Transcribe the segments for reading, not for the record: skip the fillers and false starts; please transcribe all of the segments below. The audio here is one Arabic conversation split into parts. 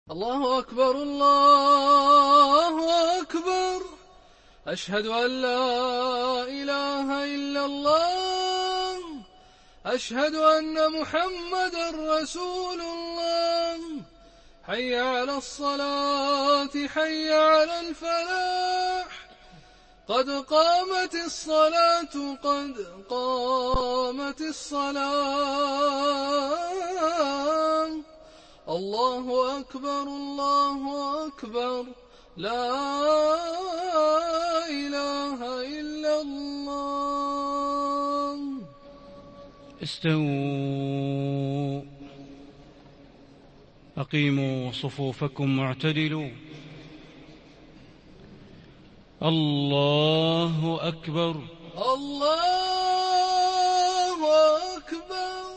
الله أكبر الله أكبر. أشهد أن لا إله إلا الله. أشهد أن محمدا رسول الله. حي على الصلاة حي على الفلاح. قد قامت الصلاة قد قامت الصلاة. الله أكبر الله أكبر. لا إله إلا الله. استووا، أقيموا صفوفكم واعتدلوا. الله أكبر الله أكبر.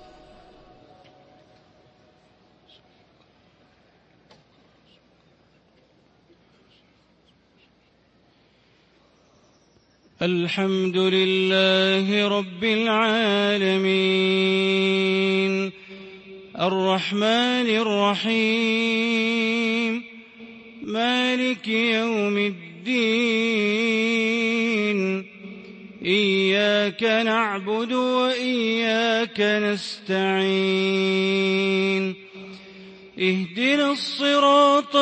الحمد لله رب العالمين، الرحمن الرحيم، مالك يوم الدين. إياك نعبد وإياك نستعين. اهدنا الصراط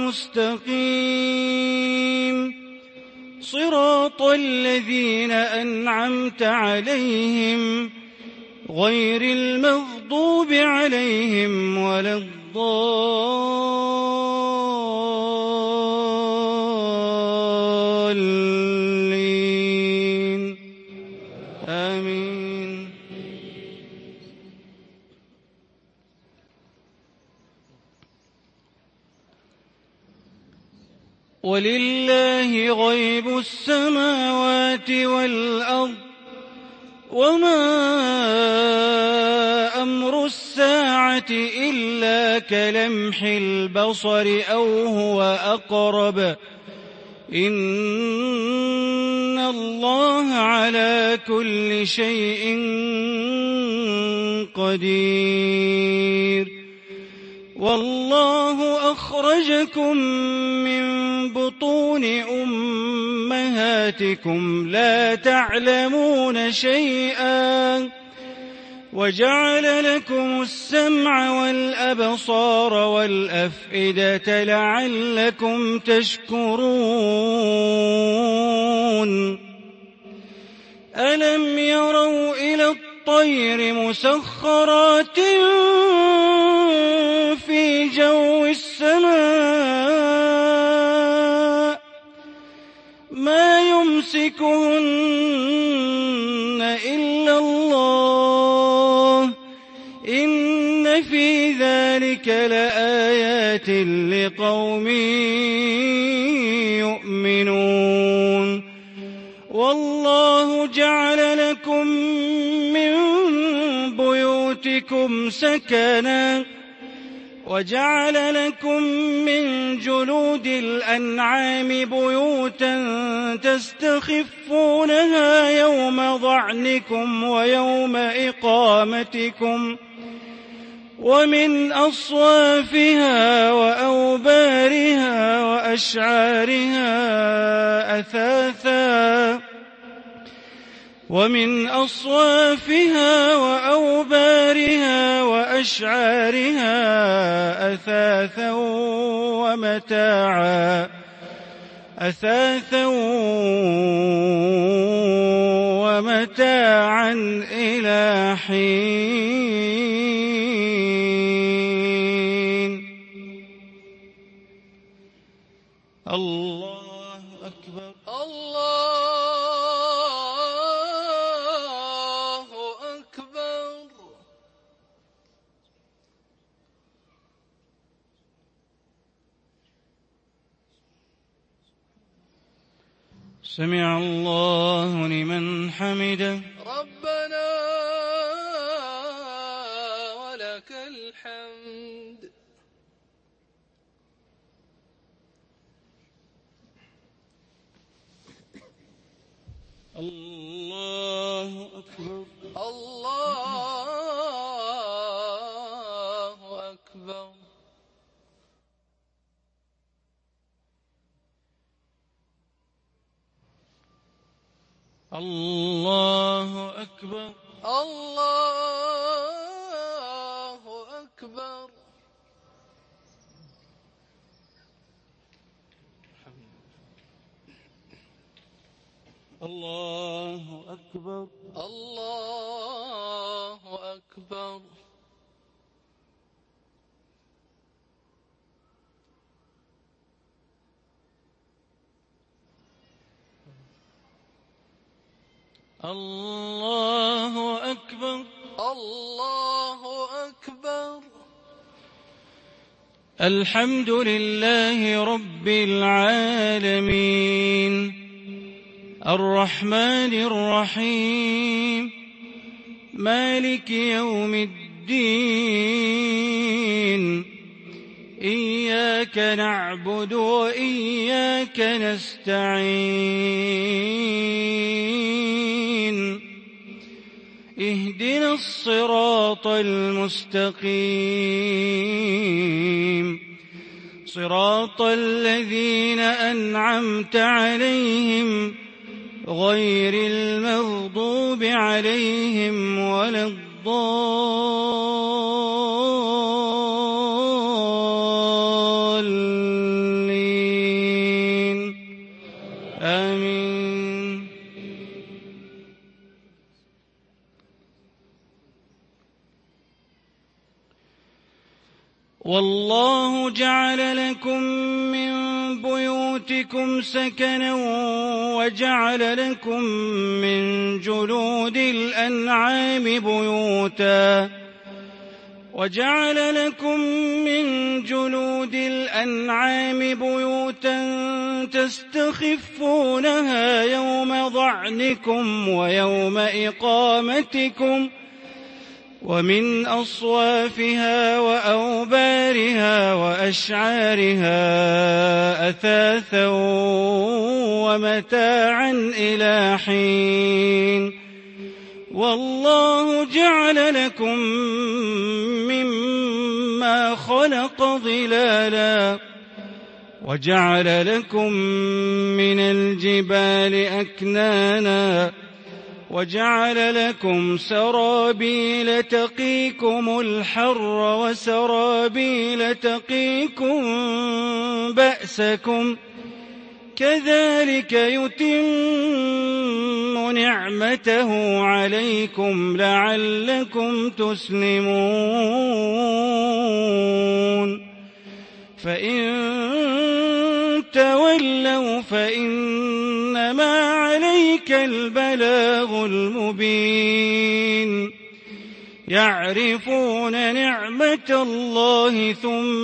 المستقيم، صراط الذين أنعمت عليهم غير المغضوب عليهم ولا الضالين. آمين. ولله غيب السماوات والأرض، وما أمر الساعة إلا كلمح البصر أو هو أقرب، إن الله على كل شيء قدير. والله أخرجكم من بطون أمهاتكم لا تعلمون شيئا، وجعل لكم السمع والأبصار والأفئدة لعلكم تشكرون. ألم يروا إلى الطير مسخرات في جو السماء ما يمسكهن إلا الله، إن في ذلك لآيات لقوم يؤمنون. والله جعل لكم من بيوتكم سكنا، وجعل لكم من جلود الأنعام بيوتا تستخفونها يوم ضعنكم ويوم إقامتكم، ومن أصوافها وأوبارها وأشعارها أثاثا ومتاعا إلى حين. الله أكبر الله أكبر. سمع الله لمن حمده. ربنا ولك الحمد. الله أكبر الله أكبر. الله أكبر. الله أكبر. الله أكبر. الله أكبر. الله أكبر. الله أكبر. الحمد لله رب العالمين الرحمن الرحيم مالك يوم الدين إياك نعبد وإياك نستعين اهدنا الصراط المستقيم صراط الذين أنعمت عليهم غير المغضوب عليهم ولا الضالين آمين. والله جعل لكم من بيوتكم سكنا وجعل لكم من جلود الأنعام بيوتا تستخفونها يوم ظعنكم ويوم إقامتكم ومن أصوافها وأوبارها وأشعارها أثاثا ومتاعا إلى حين. والله جعل لكم مما خلق ظلالا وجعل لكم من الجبال أكنانا وجعل لكم سرابيل تقيكم الحر وسرابيل تقيكم بأسكم كذلك يتم نعمته عليكم لعلكم تسلمون. فإن تولوا فإنما عليك البلاغ المبين. يعرفون نعمة الله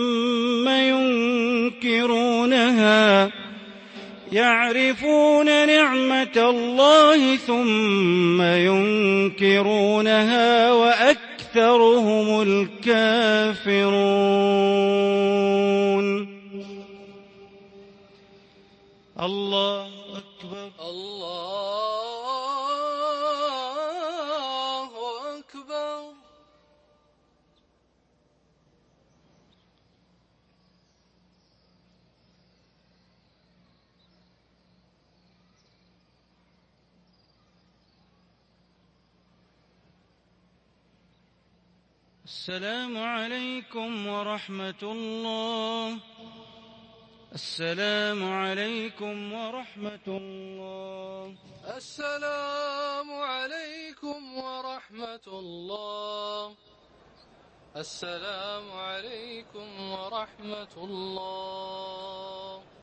ثم ينكرونها وأكثرهم الكافرون. الله أكبر. الله أكبر. السلام عليكم ورحمة الله. السلام عليكم ورحمة الله. السلام عليكم ورحمة الله. السلام عليكم ورحمة الله.